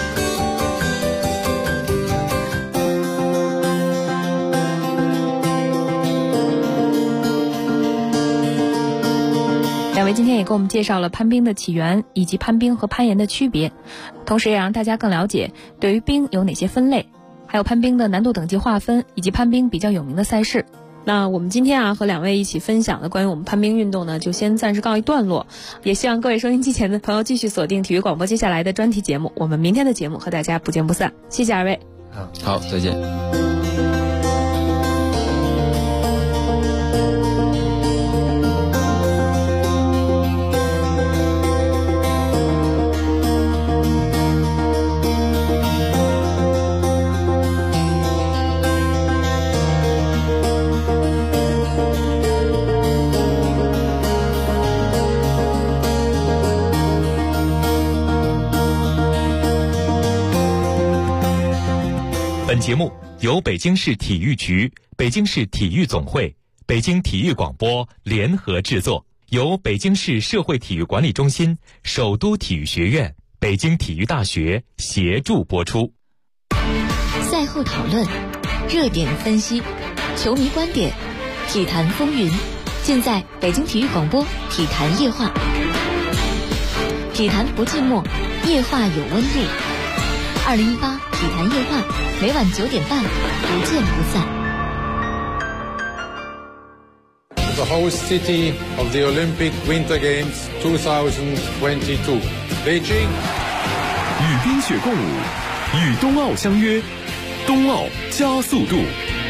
两位今天也给我们介绍了攀冰的起源以及攀冰和攀岩的区别，同时也让大家更了解对于冰有哪些分类。 还有攀冰的难度等级划分，以及攀冰比较有名的赛事。那我们今天和两位一起分享的关于我们攀冰运动呢，就先暂时告一段落。也希望各位收音机前的朋友继续锁定体育广播接下来的专题节目。我们明天的节目和大家不见不散。谢谢二位。 好，再见。 本节目由北京市体育局、北京市体育总会、北京体育广播联合制作，由北京市社会体育管理中心、首都体育学院、北京体育大学协助播出。 赛后讨论、热点分析、球迷观点、体坛风云，尽在北京体育广播体坛夜话。体坛不寂寞，夜话有温度。2018体坛夜话，每晚9点半，不见不散。 The host city of the Olympic Winter Games 2022, Beijing。 与冰雪共舞，与冬奥相约，冬奥加速度。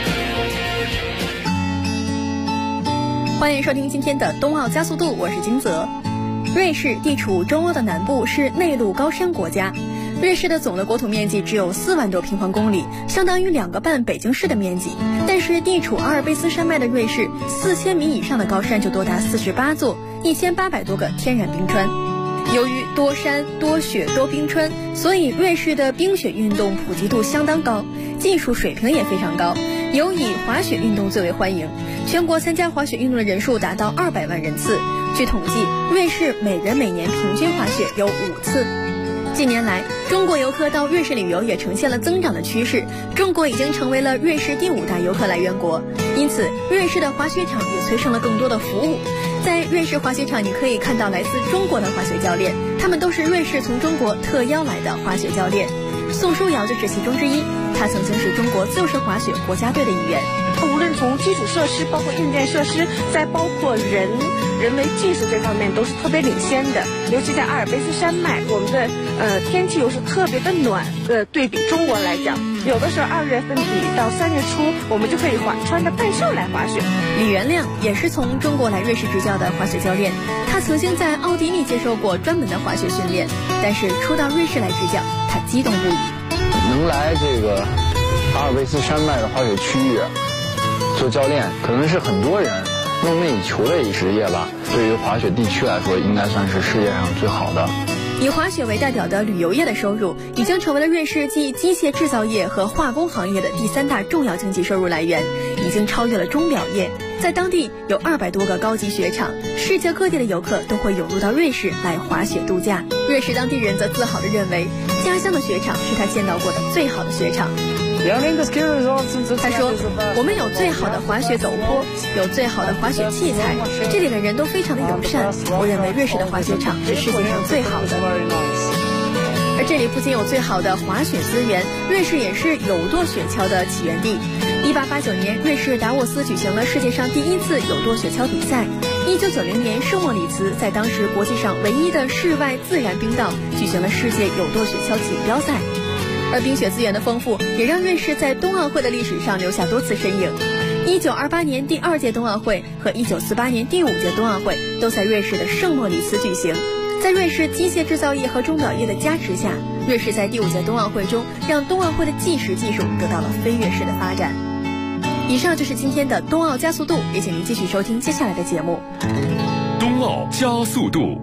欢迎收听今天的冬奥加速度，我是金泽。瑞士地处中欧的南部，是内陆高山国家。瑞士的总的国土面积只有4万多平方公里，相当于2个半北京市的面积。但是地处阿尔卑斯山脉的瑞士，4000米以上的高山就多达48座，1800多个天然冰川。由于多山、多雪、多冰川，所以瑞士的冰雪运动普及度相当高，技术水平也非常高，尤以滑雪运动最为欢迎。全国参加滑雪运动的人数达到200万人次。据统计，瑞士每人每年平均滑雪有5次。近年来，中国游客到瑞士旅游也呈现了增长的趋势，中国已经成为了瑞士第5大游客来源国，因此瑞士的滑雪场也催生了更多的服务。在瑞士滑雪场，你可以看到来自中国的滑雪教练，他们都是瑞士从中国特邀来的滑雪教练。宋书瑶就是其中之一，他曾经是中国自由式滑雪国家队的一员。 无论从基础设施，包括硬件设施，再包括人为技术这方面都是特别领先的。尤其在阿尔卑斯山脉，我们的天气又是特别的暖，对比中国来讲，有的时候2月份底到3月初，我们就可以穿着半袖来滑雪。 李元亮也是从中国来瑞士执教的滑雪教练，他曾经在奥地利接受过专门的滑雪训练，但是初到瑞士来执教，他激动不已。 能来这个阿尔卑斯山脉的滑雪区域做教练，可能是很多人梦寐以求的一职业吧。对于滑雪地区来说，应该算是世界上最好的。 以滑雪为代表的旅游业的收入，已经成为了瑞士继机械制造业和化工行业的第3大重要经济收入来源，已经超越了钟表业。在当地有200多个高级雪场，世界各地的游客都会涌入到瑞士来滑雪度假。瑞士当地人则自豪地认为，家乡的雪场是他见到过的最好的雪场。他说，我们有最好的滑雪陡坡，有最好的滑雪器材，这里的人都非常的友善，我认为瑞士的滑雪场是世界上最好的。而这里不仅有最好的滑雪资源，瑞士也是有舵雪橇的起源地。1889年，瑞士达沃斯举行了世界上第1次有舵雪橇比赛。1990年，圣莫里茨在当时国际上唯一的室外自然冰道举行了世界有舵雪橇锦标赛。而冰雪资源的丰富，也让瑞士在冬奥会的历史上留下多次身影。1928年第2届冬奥会和1948年第5届冬奥会都在瑞士的圣莫里茨举行。在瑞士机械制造业和钟表业的加持下，瑞士在第5届冬奥会中让冬奥会的计时技术得到了飞跃式的发展。以上就是今天的冬奥加速度，也请您继续收听接下来的节目。 冬奥加速度。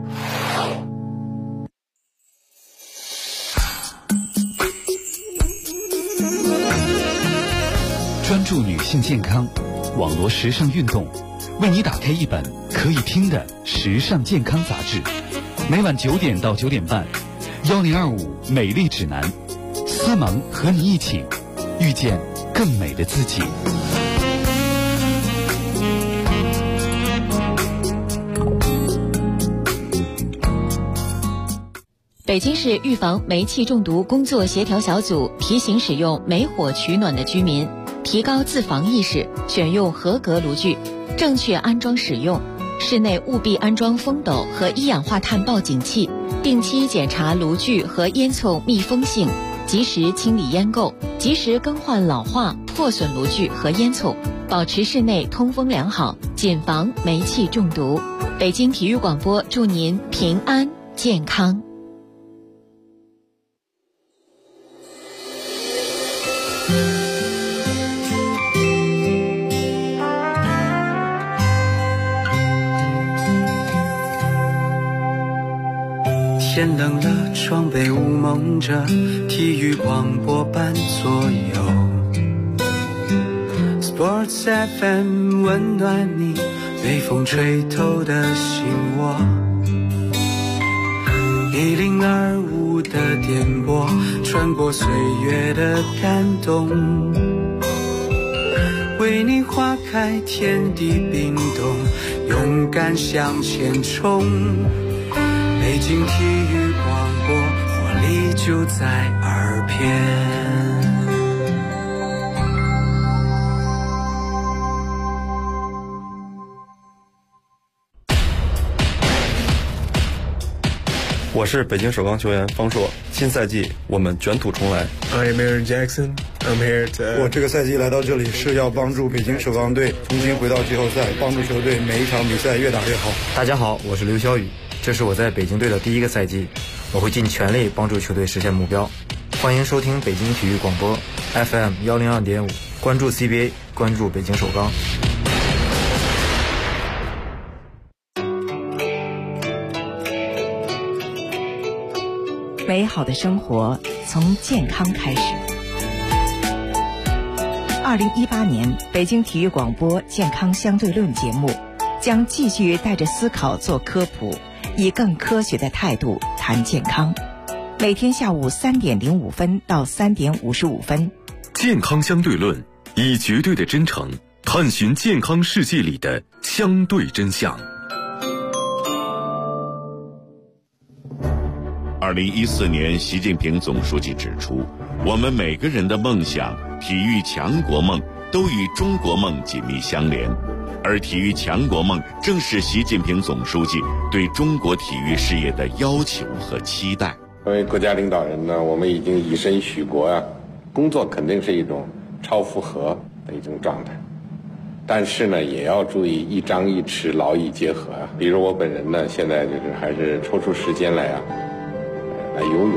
专注女性健康，网络时尚运动，为你打开一本可以听的时尚健康杂志。每晚9点到9点半，1025美丽指南，思萌和你一起遇见更美的自己。 北北京市预防煤气中毒工作协调小组提醒使用煤火取暖的居民提高自防意识，选用合格炉具，正确安装使用。室内务必安装风斗和一氧化碳报警器，定期检查炉具和烟囱密封性，及时清理烟垢，及时更换老化、破损炉具和烟囱，保持室内通风良好，谨防煤气中毒。北京体育广播祝您平安健康。 天冷了，窗被雾蒙着，体育广播伴左右。Sports FM 温暖你被风吹透的心窝。1025的电波穿过岁月的感动，为你花开天地冰冻，勇敢向前冲。北京体育广播，活力就在耳边。 我是北京首钢球员方硕，新赛季我们卷土重来。 I am Aaron Jackson. I'm here to. 我这个赛季来到这里是要帮助北京首钢队重新回到季后赛，帮助球队每一场比赛越打越好。 大家好，我是刘晓宇，这是我在北京队的第一个赛季，我会尽全力帮助球队实现目标。欢迎收听北京体育广播 FM 102.5，关注 CBA， 关注北京首钢。 美好的生活从健康开始。2018年北京体育广播健康相对论节目将继续带着思考做科普，以更科学的态度谈健康。每天下午3点05分到3点55分。 健康相对论，以绝对的真诚探寻健康世界里的相对真相。2014年，习近平总书记指出，我们每个人的梦想、体育强国梦都与中国梦紧密相连，而体育强国梦正是习近平总书记对中国体育事业的要求和期待。 作为国家领导人呢，我们已经以身许国啊，工作肯定是一种超负荷的一种状态，但是呢，也要注意一张一弛，劳逸结合啊。比如我本人呢，现在就是还是抽出时间来游泳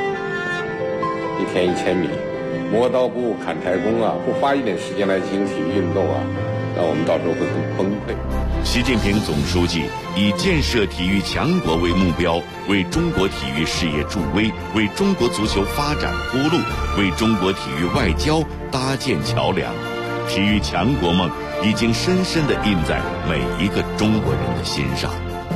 ，1天1000米，磨刀不误砍柴工啊，不花一点时间来进行体育运动啊，那我们到时候会很崩溃。 习近平总书记以建设体育强国为目标，为中国体育事业助威，为中国足球发展铺路，为中国体育外交搭建桥梁。体育强国梦已经深深地印在每一个中国人的心上。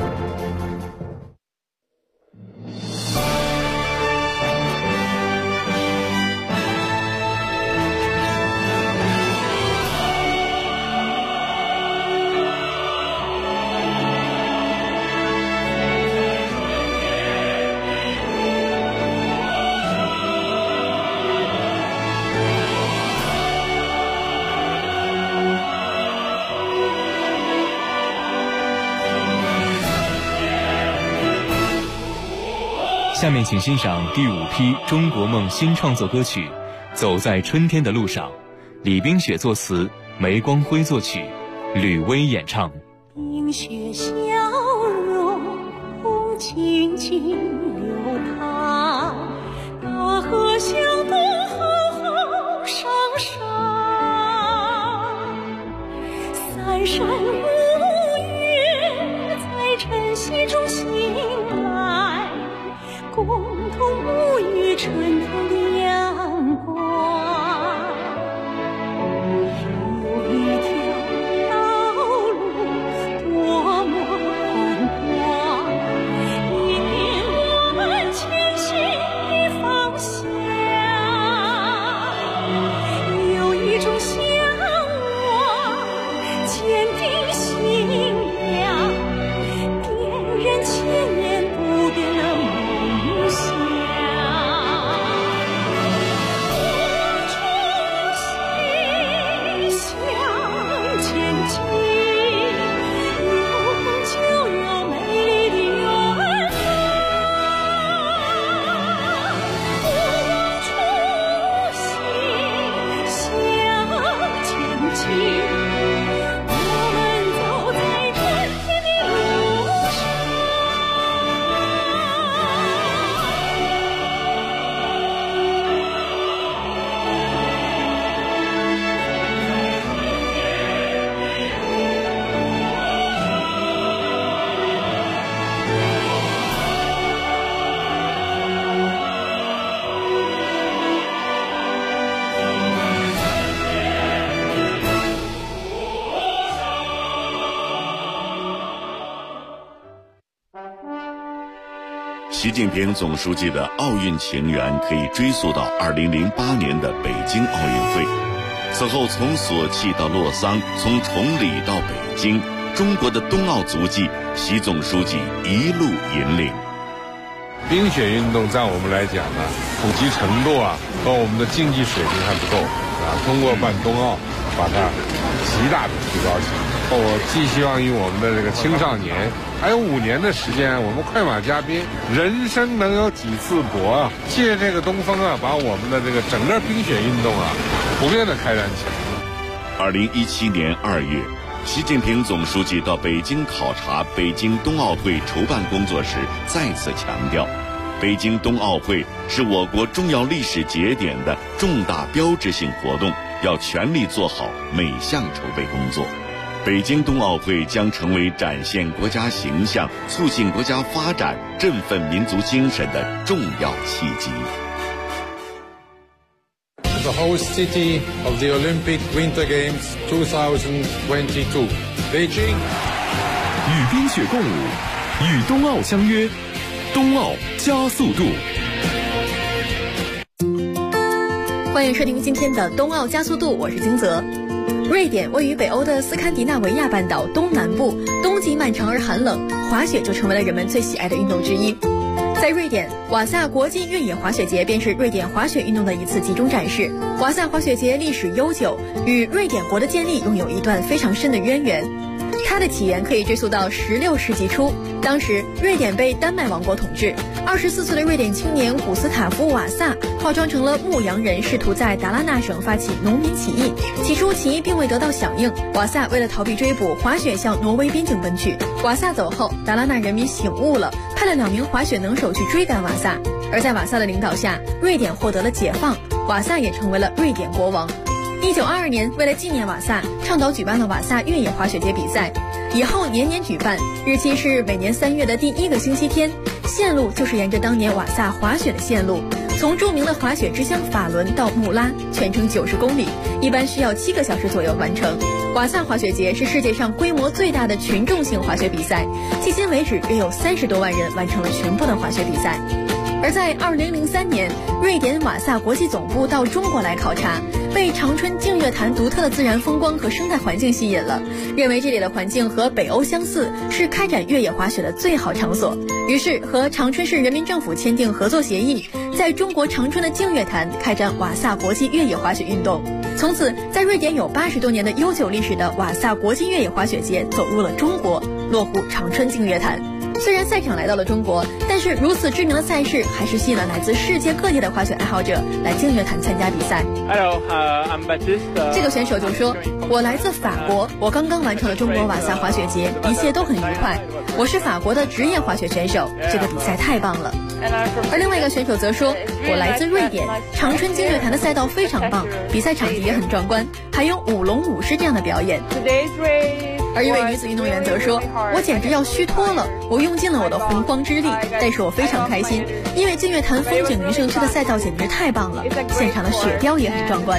下面请欣赏第5批中国梦新创作歌曲《走在春天的路上》，李冰雪作词，梅光辉作曲，吕薇演唱。 冰雪消融，风轻轻流淌，大河向东浩浩汤汤，三山五岳在晨曦中醒来，共同沐浴春天的阳光。有一条道路多么宽广，引领我们前行的方向。有一种向往，坚定信仰，点燃千年不变的梦想。 习近平总书记的奥运情缘可以追溯到2008年的北京奥运会。此后从索契到洛桑，从崇礼到北京，中国的冬奥足迹，习总书记一路引领。 冰雪运动在我们来讲呢，普及程度和我们的竞技水平还不够通过办冬奥，把它极大的提高起来。我寄希望于我们的这个青少年，还有5年的时间，我们快马加鞭，人生能有几次搏借这个东风把我们的这个整个冰雪运动普遍的开展起来。 2017年2月，习近平总书记到北京考察北京冬奥会筹办工作时，再次强调，北京冬奥会是我国重要历史节点的重大标志性活动，要全力做好每项筹备工作。北京冬奥会将成为展现国家形象、促进国家发展、振奋民族精神的重要契机。 The host city of the Olympic Winter Games 2022, Beijing. 与冰雪共舞，与冬奥相约，冬奥加速度。 欢迎收听今天的冬奥加速度，我是金泽。瑞典位于北欧的斯堪的纳维亚半岛东南部，冬季漫长而寒冷，滑雪就成为了人们最喜爱的运动之一。在瑞典，瓦萨国际越野滑雪节便是瑞典滑雪运动的一次集中展示。瓦萨滑雪节历史悠久，与瑞典国的建立拥有一段非常深的渊源。它的起源可以追溯到16世纪初，当时瑞典被丹麦王国统治。24岁的瑞典青年古斯塔夫·瓦萨化妆成了牧羊人，试图在达拉纳省发起农民起义。起初起义并未得到响应，瓦萨为了逃避追捕，滑雪向挪威边境奔去。瓦萨走后，达拉纳人民醒悟了，派了2名滑雪能手去追赶瓦萨。而在瓦萨的领导下，瑞典获得了解放，瓦萨也成为了瑞典国王。1922年，为了纪念瓦萨，倡导举办了瓦萨越野滑雪节比赛，以后年年举办，日期是每年3月的第1个星期天，线路就是沿着当年瓦萨滑雪的线路，从著名的滑雪之乡法伦到穆拉，全程90公里，一般需要7个小时左右完成。瓦萨滑雪节是世界上规模最大的群众性滑雪比赛，迄今为止约有30多万人完成了全部的滑雪比赛。而在2003年，瑞典瓦萨国际总部到中国来考察，被长春净月潭独特的自然风光和生态环境吸引了，认为这里的环境和北欧相似，是开展越野滑雪的最好场所。于是和长春市人民政府签订合作协议，在中国长春的净月潭开展瓦萨国际越野滑雪运动。从此，在瑞典有80多年的悠久历史的瓦萨国际越野滑雪节走入了中国，落户长春净月潭。虽然赛场来到了中国，但是如此知名的赛事还是吸引了来自世界各地的滑雪爱好者来净月潭参加比赛。 Hello, I'm Baptiste. 这个选手就说：“我来自法国，我刚刚完成了中国瓦萨滑雪节，一切都很愉快。我是法国的职业滑雪选手，这个比赛太棒了。”而另外一个选手则说：“我来自瑞典，长春净月潭的赛道非常棒，比赛场地也很壮观，还有舞龙舞狮这样的表演。”而一位女子运动员则说：“我简直要虚脱了，我用尽了我的洪荒之力，但是我非常开心，因为净月潭风景名胜区的赛道简直太棒了，现场的雪雕也很壮观。”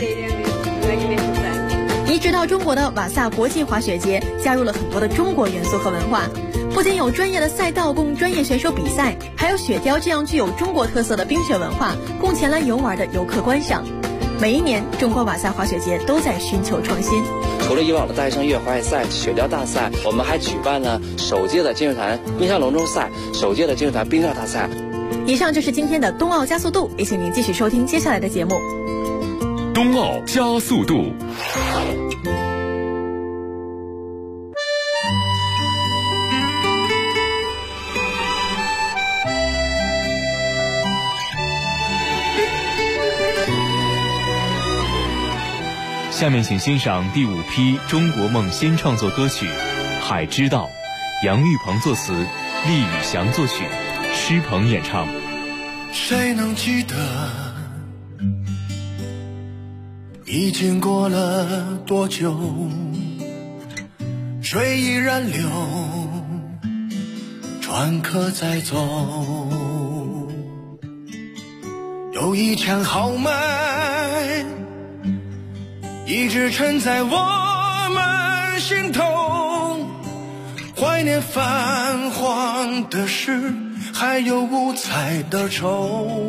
移植到中国的瓦萨国际滑雪节加入了很多的中国元素和文化，不仅有专业的赛道供专业选手比赛，还有雪雕这样具有中国特色的冰雪文化供前来游玩的游客观赏。每一年，中国瓦萨滑雪节都在寻求创新。 除了以往的大学生越野滑雪赛、雪雕大赛，我们还举办了首届的净月潭冰上龙舟赛、首届的净月潭冰钓大赛。 以上就是今天的冬奥加速度，也请您继续收听接下来的节目。 冬奥加速度。 下面请欣赏第5批中国梦新创作歌曲《海之道》，杨玉鹏作词，厉宇翔作曲，施鹏演唱。 谁能记得已经过了多久，水依然流，船可再走，有一腔豪迈一直沉在我们心头，怀念泛黄的诗，还有五彩的愁。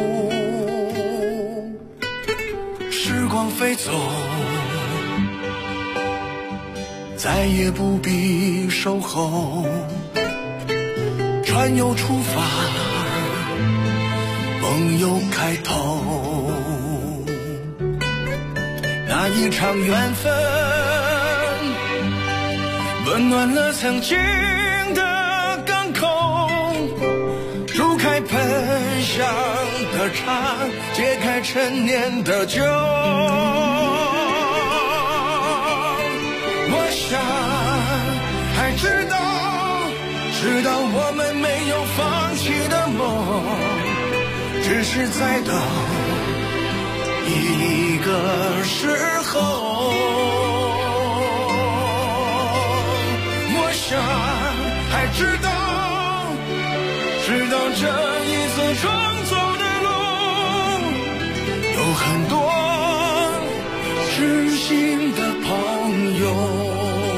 时光飞走，再也不必守候，船又出发，梦又开头。那一场缘分温暖了曾经的港口，煮开喷香的茶，解开陈年的酒。我想还知道我们没有放弃的梦，只是在等一个时候。我想还知道这一次创作的路有很多知心的朋友。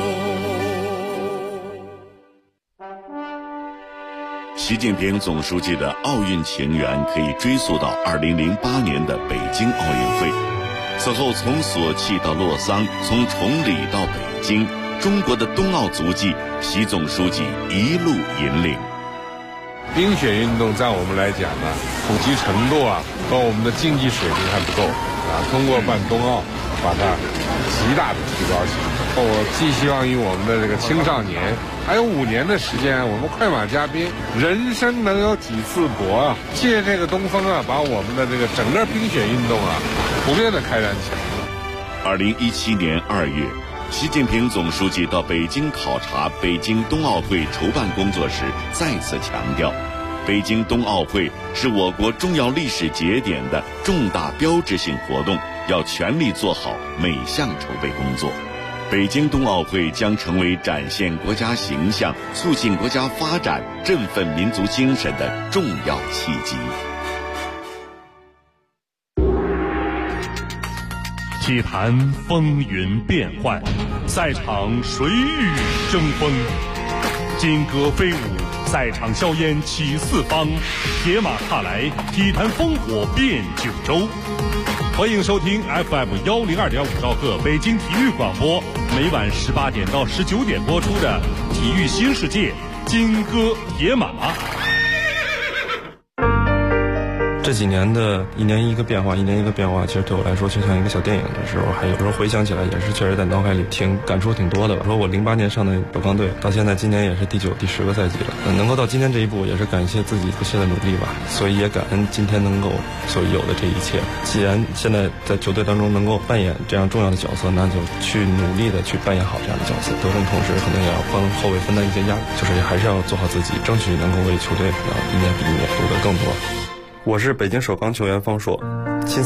习近平总书记的奥运情缘可以追溯到2008年的北京奥运会。此后从索契到洛桑，从崇礼到北京，中国的冬奥足迹，习总书记一路引领。 冰雪运动在我们来讲呢，普及程度和我们的竞技水平还不够通过办冬奥，把它极大的提高起来。我寄希望于我们的这个青少年，还有5年的时间，我们快马加鞭，人生能有几次搏借这个东风把我们的这个整个冰雪运动普遍的开展起来。 2017年2月，习近平总书记到北京考察北京冬奥会筹办工作时，再次强调，北京冬奥会是我国重要历史节点的重大标志性活动，要全力做好每项筹备工作。北京冬奥会将成为展现国家形象、促进国家发展、振奋民族精神的重要契机。 体坛风云变幻，赛场谁与争锋？金戈飞舞，赛场硝烟起四方，铁马踏来，体坛烽火遍九州。欢迎收听 FM 102.5兆赫北京体育广播，每晚18点到19点播出的《体育新世界》金戈铁马。 这几年的一年一个变化，其实对我来说就像一个小电影的时候，还有时候回想起来也是确实在脑海里感触挺多的吧。说我08年上的首钢队，到现在今年也是第9、第10个赛季了，能够到今天这一步，也是感谢自己不懈的努力吧。所以也感恩今天能够所有的这一切。既然现在在球队当中能够扮演这样重要的角色，那就去努力的去扮演好这样的角色。得胜同时，可能也要帮后卫分担一些压力，就是还是要做好自己，争取能够为球队一年比一年夺得更多。 我是北京首钢球员方硕。